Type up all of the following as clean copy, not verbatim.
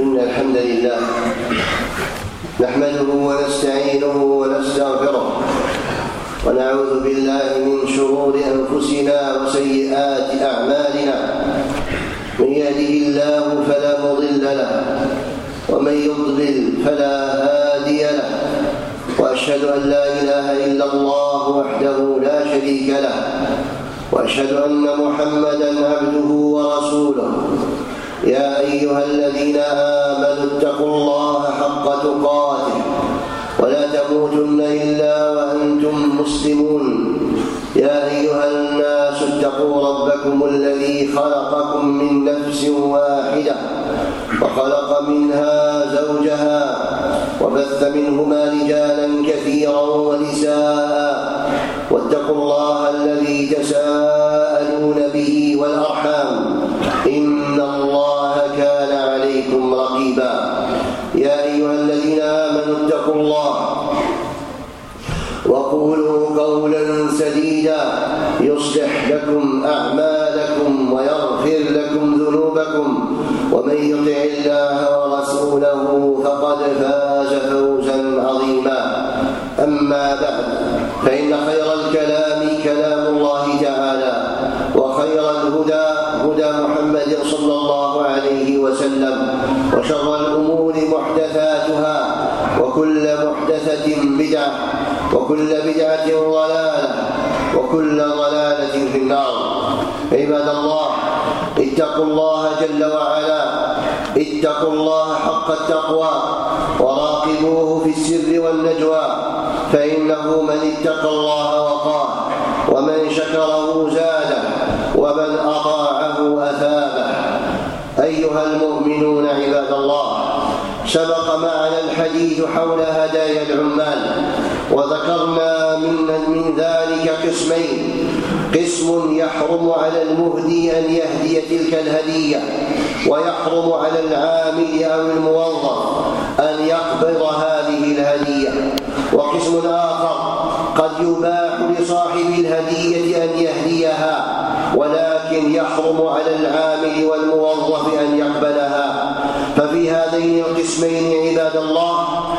إن الحمد لله نحمده ونستعينه ونستغفره ونعوذ بالله من شرور أنفسنا وسيئات أعمالنا. من يهده الله فلا مضل له ومن يضلل فلا هادي له، وأشهد أن لا إله إلا الله وحده لا شريك له، وأشهد أن محمدًا عبده ورسوله. يا أيها الذين آمنوا اتقوا الله حق تقاته ولا تموتن إلا وأنتم مسلمون. يا أيها الناس اتقوا ربكم الذي خلقكم من نفس واحدة وخلق منها زوجها وبث منهما رجالا كثيرا ونساء، واتقوا الله الذي تساءلون به والأرحام إن الله كان عليكم رقيبا. يا أيها الذين آمنوا اتقوا الله وقولوا قولا سديدا يصلح لكم أعمالكم ويغفر لكم ذنوبكم، ومن يطع الله ورسوله فقد فاز فوزا عظيما. أما بعد، فإن خير الكلام كلام الله تعالى، وخير الهدى هدى محمد صلى الله عليه وسلم، وشر الأمور محدثاتها، وكل محدثة بدعة، وكل بدعة ضلالة، وكل ضلالة في النار. عباد الله، اتقوا الله جل وعلا، اتقوا الله حق التقوى، وراقبوه في السر والنجوى، فإنه من اتقى الله وقاه، ومن شكره زاده، ومن أطاعه أثابه. أيها المؤمنون عباد الله، سبق معنا الحديث حول هدايا العمال، وذكرنا من ذلك قسمين: قسم يحرم على المهدي أن يهدي تلك الهدية، ويحرم على العامل أو الموظف أن يقبض هذه الهدية. وقسم آخر قد يباح لصاحب الهدية أن يهديها، ولكن يحرم على العامل والموظف أن يقبلها. ففي هذين القسمين عباد الله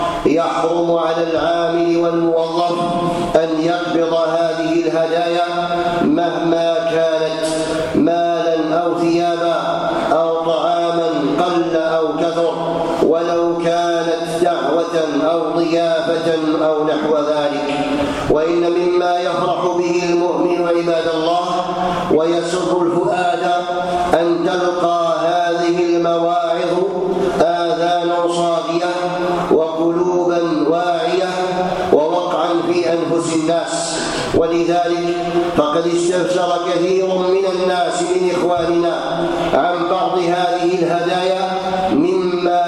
يحرم على العامل والموظف أن يقبض هذه الهدايا مهما كانت مالا أو ثيابا أو طعاما قل أو كثر، ولو كانت دعوة أو ضيافة أو نحو ذلك. وإن مما يفرح به المؤمن عباد الله ويسر الفؤاد أن تلقى هذه المواعظ آذانا صاغية وقلوبا واعية ووقعا في أنفس الناس. ولذلك فقد استفسر كثير من الناس من إخواننا عن بعض هذه الهدايا مما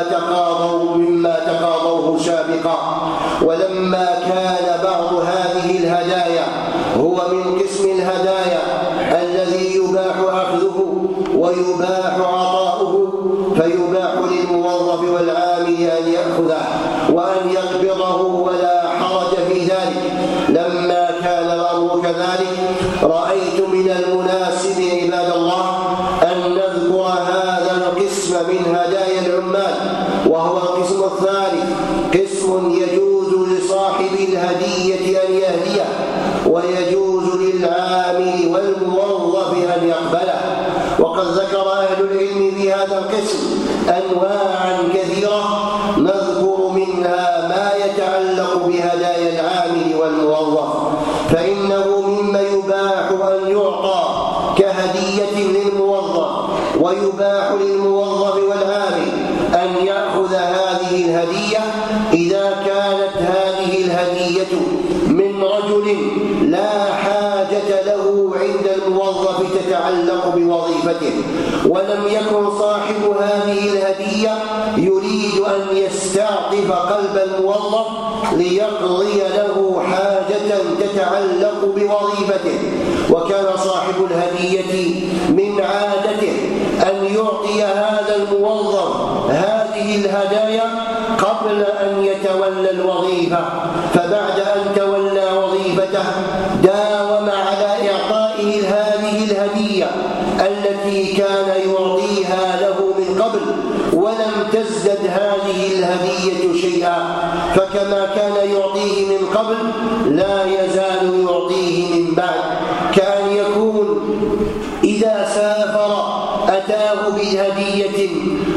تقاضوه سابقا. ولما كان بعض هذه الهدايا هو من قسم الهدايا الذي يباح أخذه ويباح عطاؤه، فيباح للموظف والعامل أن يأخذه وأن يقبضه ولا حرج في ذلك. لما كان الأمر كذلك، رأيت من المناسب عباد الله أن نذكر هذا القسم من هدايا العمال، وهو القسم الثالث: قسم يجوز لصاحب الهدية أن يهديه، ويجوز للعامل والموظف أن يقبله. وقد ذكر أهل العلم في هذا القسم أنواعا كثيرة، نذكر منها ما يتعلق بهدايا العامل والموظف، فإنه مما يباح أن يعطى كهدية للموظف، ويباح للموظف والعامل أن يأخذ هذه الهدية إذا كانت هذه الهدية من رجل لا حاجة له عند الموظف تتعلق بوظيفته، ولم يكن صاحب هذه الهدية يريد أن يستعطف قلب الموظف ليقضي له حاجة تتعلق بوظيفته. وكان صاحب الهدية من عادته أن يعطي هذا الموظف هذه الهدايا قبل أن يتولى الوظيفة، فبعد أن تولى وظيفته داوم على إعطائه هذه الهدية التي كان يعطيها له من قبل، ولم تزدد فكما كان يعطيه من قبل لا يزال يعطيه من بعد، كأن يكون إذا سافر أتاه بهدية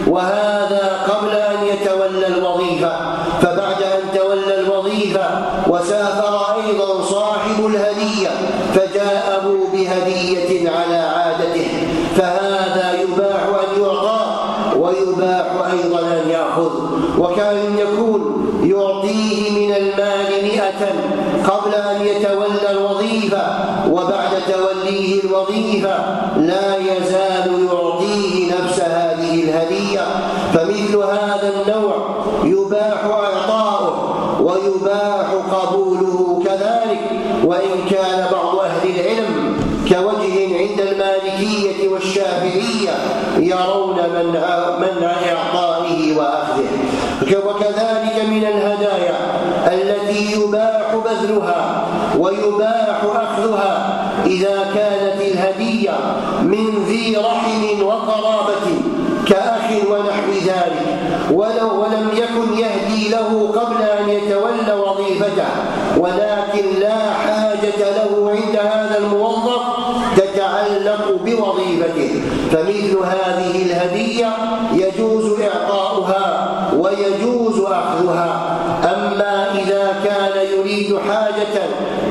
وهذا قبل أن يتولى الوظيفة، فبعد أن تولى الوظيفة وسافر أيضا صاحب الهدية فجاءه بهدية على عادته، فهذا يباح أن يعطى ويباح أيضا أن يأخذ. وكان يكون يعطيه من المال 100 قبل أن يتولى الوظيفة، وبعد توليه الوظيفة لا يزال يعطيه نفس هذه الهدية. فمثل هذا النوع يباح إعطاؤه ويباح قبوله كذلك، وإن كان بعض أهل العلم كوجه عند المالكية والشافعية يرون منع إعطائه وأخذه. وكذلك من الهدايا التي يباح بذلها ويباح أخذها إذا كانت الهدية من ذي رحم وقرابة كأخ ونحو ذلك، ولم يكن يهدي له قبل أن يتولى وظيفته، ولكن لا حاجة له عند هذا الموظف تتعلق بوظيفته، فمثل هذه الهدية يجوز إعطاؤها ويجوز أخذها. أما إذا كان يريد حاجة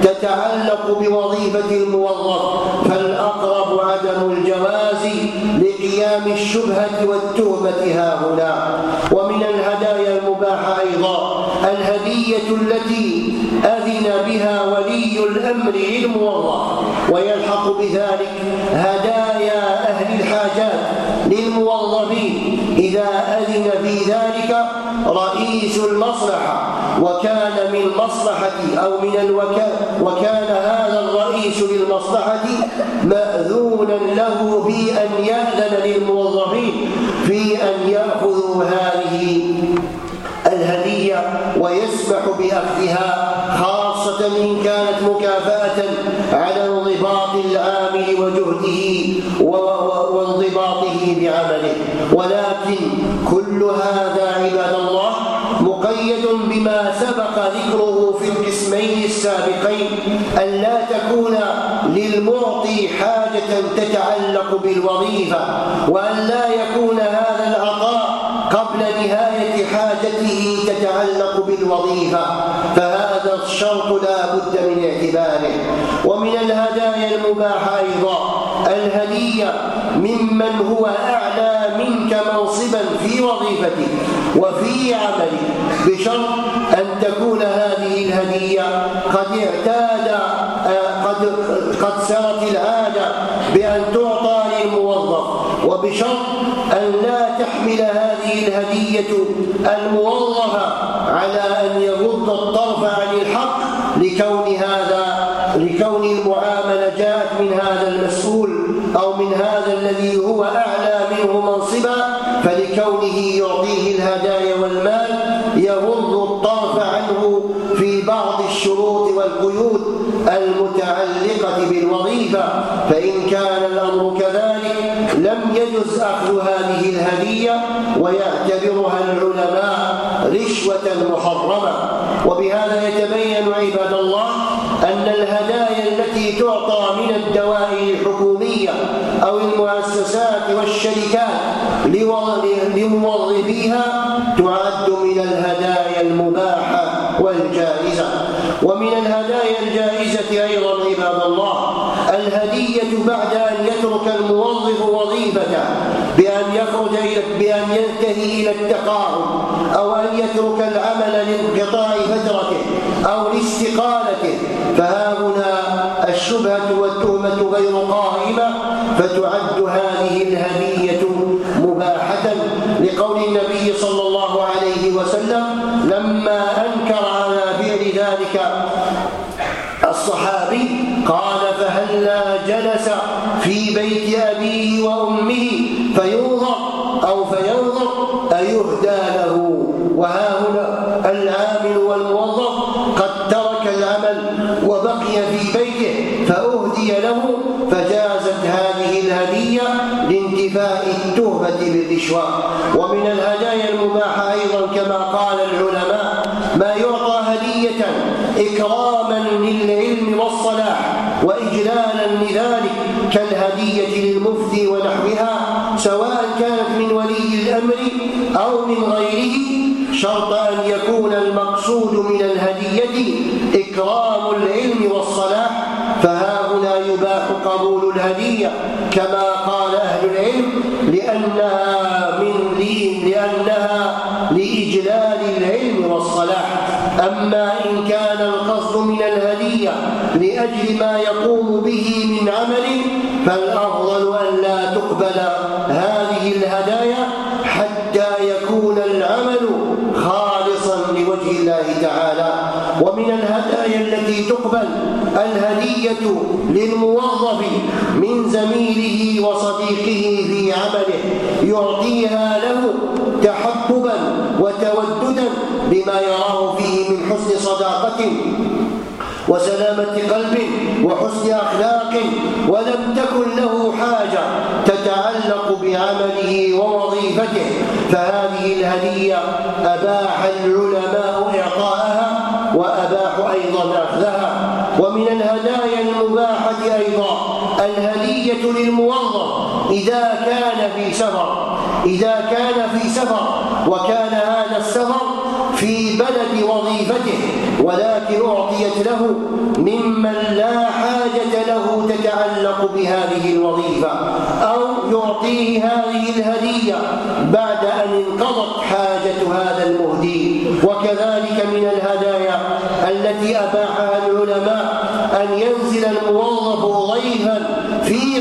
تتعلق بوظيفة الموظف فالأقرب عدم الجواز لقيام الشبهة والتهمة هاهنا. ومن الهدايا المباحة أيضا الهدية التي أذن بها ولي الأمر للموظف، ويلحق بذلك هدايا أهل الحاجات للموظفين إذا أذن في ذلك رئيس المصلحة وكان من مصلحة أو من وكان هذا الرئيس للمصلحة مأذونا له في أن يأذن للموظفين في أن يأخذوا هذه الهدية ويسمح بأخذها، خاصة إن كانت مكافأة على انضباط العامل وجهده وانضباطه بعمله. ولكن كل هذا عباد الله مقيد بما سبق ذكره في القسمين السابقين، أن لا تكون للمعطي حاجة تتعلق بالوظيفة، وأن لا يكون هذا العطاء قبل نهاية حاجته تتعلق بالوظيفة، فهذا الشرط لا بد من اعتباره. ومن الهدايا المباحة أيضا الهدية ممن هو أعلى منك منصبا في وظيفته وفي عمله، بشرط أن تكون هذه الهدية قد سرت العادة بأن تعطى للموظف، وبشرط أن لا تحمل هذه الهدية الموظف على أن يغض الطرف عن الحق لكون المعاملة جاءت من هذا المسؤول أو من هذا الذي هو أعلى منه منصبا، فلكونه يعطيه الهدايا والمال يغض الطرف عنه في بعض الشروط والقيود المتعلقة بالوظيفة. فإن كان الأمر كذلك لم يجز أخذ هذه الهدية، ويعتبرها العلماء رشوة محرمة. وبهذا يتبين عباد الله أن الهدايا التي تعطى من الدوائر الحكومية أو المؤسسات والشركات لموظفيها تعد من الهدايا المباحة والجائزة. ومن الهدايا الجائزة أيضا عباد الله الهدية بعد أن يترك الموظف وظيفته بأن ينتهي إلى التقاعد أو أن يترك العمل لانقطاع فترته أو لاستقالته، فهاهنا الشبهة والتهمة غير قائمة، فتعد هذه الهدية مباحة، لقول النبي صلى الله عليه وسلم لما أنكر على فعل ذلك الصحابي قال فهلا جلس في بيت أبيه وأمه فينظر أيهدى له. وهاهنا العامل والموظف قد ترك العمل وبقي في بيته فأهدي له، فجازت هذه الهدية لانتفاء التهمة بالرشوة. ومن الهدايا المباحة أيضا كما قال العلماء ما إكراما للعلم والصلاح وإجلالا لذلك كالهدية للمفتي ونحوها، سواء كانت من ولي الأمر أو من غيره، شرط أن يكون المقصود من الهدية إكرام العلم والصلاح، فهاهنا يباح قبول الهدية كما قال أهل العلم لأنها لإجلال العلم والصلاح. أما إن كان القصد من الهدية لأجل ما يقوم به من عمل، فالأفضل أن لا تقبل هذه الهدايا حتى يكون العمل خالصا لوجه الله تعالى. ومن الهدايا التي تقبل الهدية للموظف من زميله وصديقه في عمله، يعطيها له تحببا وتوددا بما يراه فيه من حسن صداقة وسلامة قلب وحسن أخلاق، ولم تكن له حاجة تتعلق بعمله ووظيفته، فهذه الهدية أباح العلماء إعطاءها وأباحوا أيضا أخذها. ومن الهدايا المباحة أيضا الهدية للموظف إذا كان في سفر وكان هذا السفر في بلد وظيفته، ولكن أعطيت له ممن لا حاجة له تتعلق بهذه الوظيفة، أو يعطيه هذه الهدية بعد أن انقضت حاجة هذا المهدي. وكذلك من الهدايا التي أباحها العلماء أن ينزل الموظف ضيفا في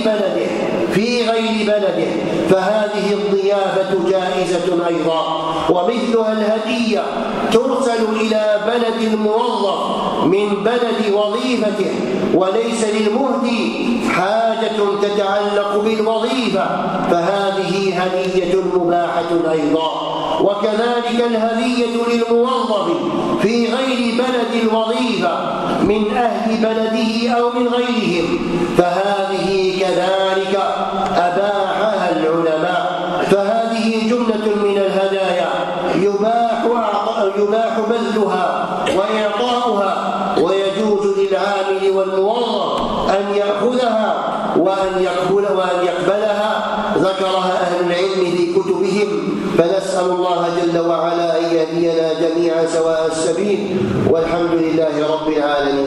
غير بلده، فهذه الضيافة جائزة أيضا. ومثلها الهدية ترسل إلى بلد الموظف من بلد وظيفته، وليس للمهدي حاجة تتعلق بالوظيفة، فهذه هدية مباحة أيضا. وكذلك الهدية للموظف في غير بلد الوظيفة من أهل بلده أو من غيرهم، فهذه كذلك أباحها العلماء. فهذه جملة من الهدايا يباح بذلها وإعطاؤها، ويجوز للعامل والموظف أن يأخذها وأن يقبلها، ذكرها أهل العلم في كتبهم. فنسأل الله جل وعلا أن يهدينا جميعا سواء السبيل، والحمد لله رب العالمين.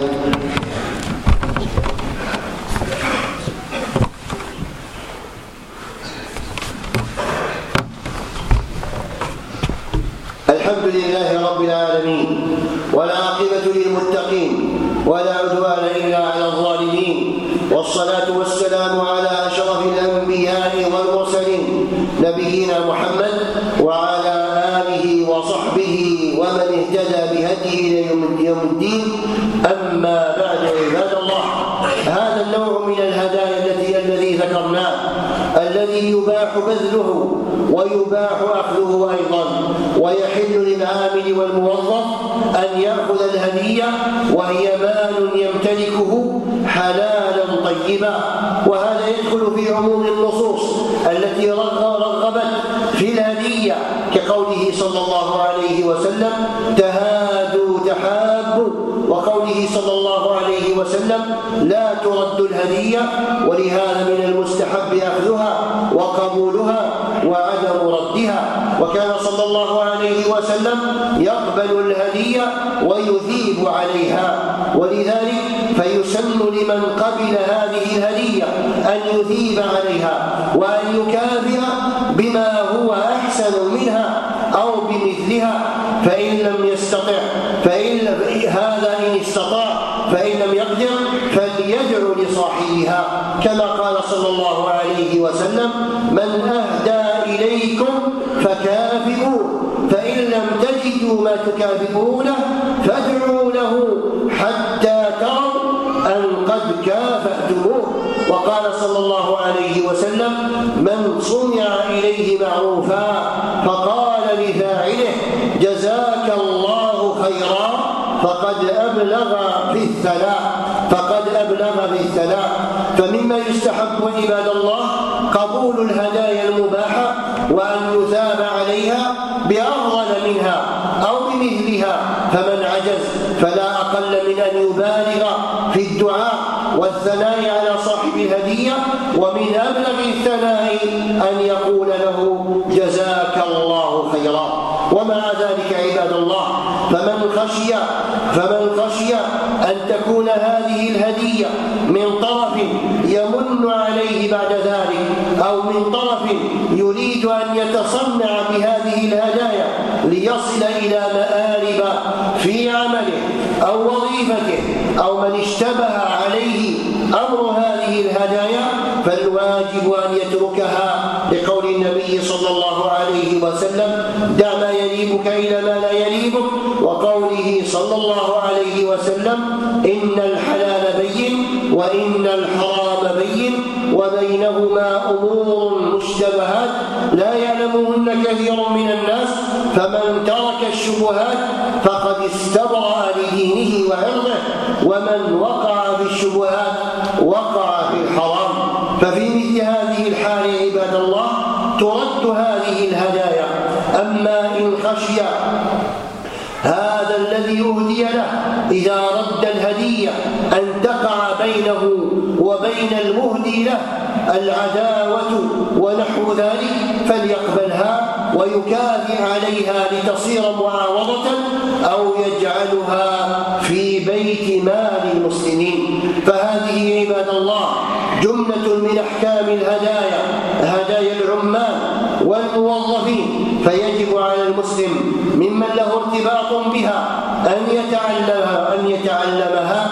الحمد لله رب العالمين، والعاقبة للمتقين، ولا عدوان إلا على الظالمين، والصلاة والسلام على أشرف الأنبياء والمرسلين نبينا محمد وعلى آله وصحبه ومن اهتدى بهديه يوم الدين. أما بعد، عباد الله، هذا النوع من الهدايا الذي ذكرناه الذي يباح بذله ويباح أخذه أيضا، ويحل للعامل والموظف أن يأخذ الهدية وهي مال يمتلكه حلالا طيبا. وهذا يدخل في عموم النصوص التي رغبت في الهدية، كقوله صلى الله عليه وسلم: تهادوا تحابوا، وقوله صلى الله عليه وسلم: لا ترد الهدية. ولهذا من المستحب أخذها وقبولها وعدم ردها. وكان صلى الله عليه وسلم يقبل الهدية ويثيب عليها، ولذلك فيسن لمن قبل هذه الهدية أن يثيب عليها وأن يكافئ بما هو أحسن منها أو بمثلها، فإن لم يستطع هذا إن استطاع، فإن لم يقدر فليدعو لصاحبها، كما قال صلى الله عليه وسلم: من أهدى إليكم فكافئوه، فإن لم تجدوا ما تكافئونه فادعوا له حتى تروا أن قد كافأتموه. وقال صلى الله عليه وسلم: من صنع إليه معروفا فقال لفاعله: جزاك الله خيرا، فقد أبلغ في الثناء. فمما يستحب عباد الله قبول الهدايا المباحة وأن يثاب عليها بأفضل منها أو بمثلها. بمثلها، فمن عجز فلا أقل من أن يبالغ في الدعاء والثناء على صاحب الهدية، ومن أبلغ الثناء أن يقول له جزاك الله خيرا. ومع ذلك عباد الله، فمن خشي أن تكون هذه الهدية من طرف يمن عليه بعد ذلك، أو من طرف يريد أن يتصنع بهذه الهدايا ليصل إلى مآرب في عمله أو وظيفته، أو من اشتبه عليه أمر هذه الهدايا، فالواجب أن يتركها، لقول النبي صلى الله عليه وسلم: دع ما يريبك إلى ما لا يريبك، وقوله صلى الله عليه وسلم: إن الحلال بين وإن الحرام بين وبينهما أمور مشتبهات لا يعلمهن كثير من الناس، فمن ترك الشبهات فقد استبرأ لدينه وعرضه، ومن وقع في الشبهات وقع في الحرام. ففي مثل هذه الحال عباد الله ترد هذه الهدايا. أما إن خشي هذا الذي أهدي له إذا رد الهدية أن تقع بينه وبين المهدي له العداوة ونحو ذلك، فليقبلها ويكافئ عليها لتصير معاوضة، أو يجعلها في بيت مال المسلمين. فهذه عباد الله جملة من أحكام الهدايا، هدايا العمال والموظفين، فيجب على المسلم ممن له ارتباط بها أن يتعلمها،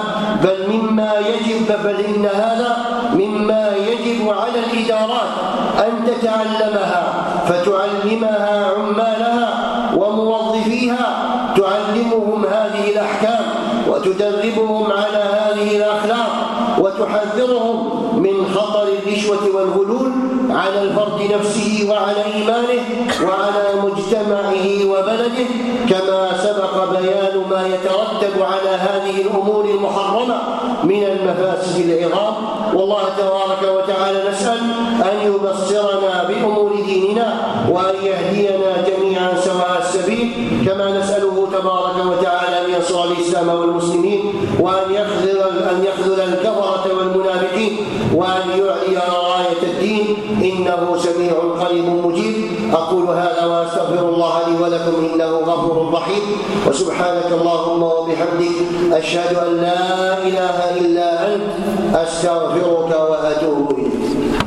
بل إن هذا مما يجب على الإدارات أن تتعلمها، فتعلمها عمالها وموظفيها، تعلمهم هذه الأحكام وتدربهم على هذه الأخلاق، وتحذرهم من خطر الرشوة والغلول على الفرد نفسه وعلى إيمانه وعلى مجتمعه وبلده، كما سبق بيان ما يترتب على هذه الأمور المحرمة من المفاسد العظام. والله تبارك وتعالى نسأل أن يبصرنا بأمور ديننا وأن يهدينا جميعا سواء السبيل، كما نسأله تبارك وتعالى أن ينصر الإسلام والمسلمين، وأن يخذل الكفرة والمنافقين، وأن يعلي راية الدين، إنه سميع قريب مجيب. أقول هذا وأستغفر الله لي ولكم إنه غفور رحيم، وسبحانك اللهم وبحمدك أشهد أن لا إله إلا أنت أستغفرك وأتوب إليك.